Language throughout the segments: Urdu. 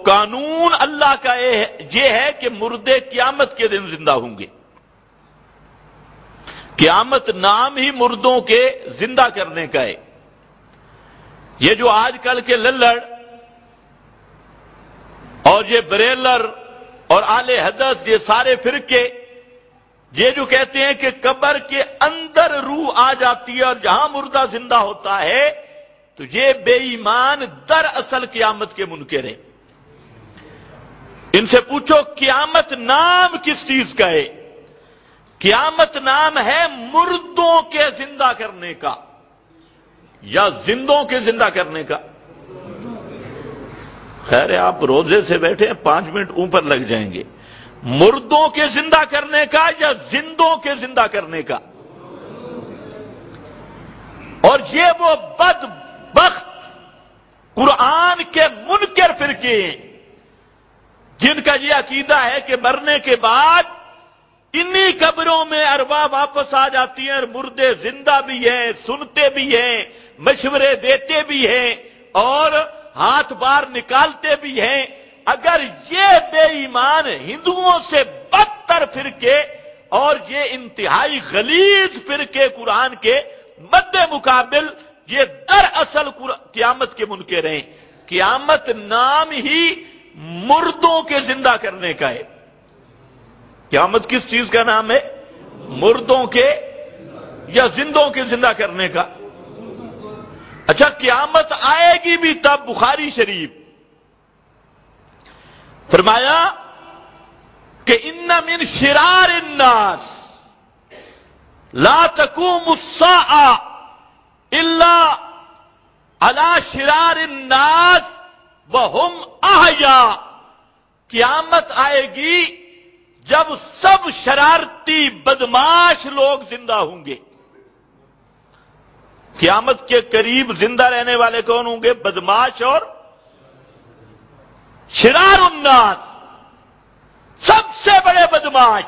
قانون اللہ کا یہ ہے کہ مردے قیامت کے دن زندہ ہوں گے. قیامت نام ہی مردوں کے زندہ کرنے کا ہے. یہ جو آج کل کے للڑ اور یہ بریلر اور اہل حدیث یہ سارے فرقے یہ جو کہتے ہیں کہ قبر کے اندر روح آ جاتی ہے اور جہاں مردہ زندہ ہوتا ہے، تو یہ بے ایمان دراصل قیامت کے منکر ہیں. ان سے پوچھو قیامت نام کس چیز کا ہے؟ قیامت نام ہے مردوں کے زندہ کرنے کا یا زندوں کے زندہ کرنے کا. خیر ہے، آپ روزے سے بیٹھے ہیں، 5 منٹ اوپر لگ جائیں گے. مردوں کے زندہ کرنے کا یا زندوں کے زندہ کرنے کا؟ اور یہ وہ بدبخت قرآن کے منکر فرقے ہیں جن کا یہ عقیدہ ہے کہ مرنے کے بعد انہی قبروں میں ارواح واپس آ جاتی ہیں اور مردے زندہ بھی ہیں، سنتے بھی ہیں، مشورے دیتے بھی ہیں اور ہاتھ بار نکالتے بھی ہیں. اگر یہ بے ایمان ہندوؤں سے بدتر فرقے اور یہ انتہائی غلیظ فرقے قرآن کے مد مقابل یہ دراصل قیامت کے منکر ہیں. قیامت نام ہی مردوں کے زندہ کرنے کا ہے. قیامت کس چیز کا نام ہے؟ مردوں کے یا زندوں کے زندہ کرنے کا. اچھا، قیامت آئے گی بھی تب. بخاری شریف فرمایا کہ ان من شرار الناس لا تقوم الساعة الا على شرار الناس وهم احیاء. قیامت آئے گی جب سب شرارتی بدماش لوگ زندہ ہوں گے. قیامت کے قریب زندہ رہنے والے کون ہوں گے؟ بدماش اور شرار الناس، سب سے بڑے بدماش.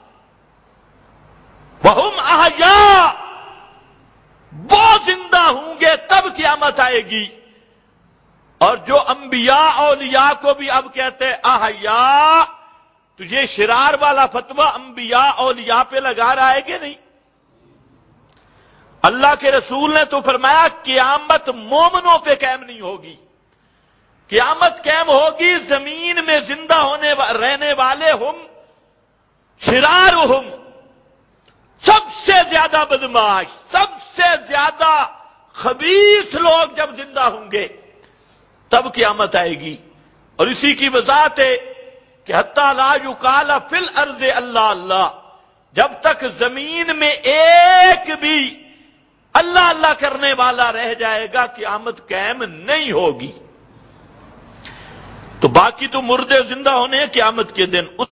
وہم احیاء، وہ زندہ ہوں گے تب قیامت آئے گی. اور جو انبیاء اولیاء کو بھی اب کہتے ہیں احیاء، تو یہ شرار والا فتویٰ انبیاء اولیاء پہ لگا رہا ہے کہ نہیں؟ اللہ کے رسول نے تو فرمایا قیامت مومنوں پہ قائم نہیں ہوگی. قیامت قائم ہوگی زمین میں زندہ رہنے والے ہم شرارہم، سب سے زیادہ بدماش، سب سے زیادہ خبیث لوگ جب زندہ ہوں گے تب قیامت آئے گی. اور اسی کی وضاحت ہے کہ حتی لا یقال فی الارض اللہ اللہ، جب تک زمین میں ایک بھی اللہ اللہ کرنے والا رہ جائے گا قیامت قائم نہیں ہوگی. تو باقی تو مردے زندہ ہونے ہیں قیامت کے دن.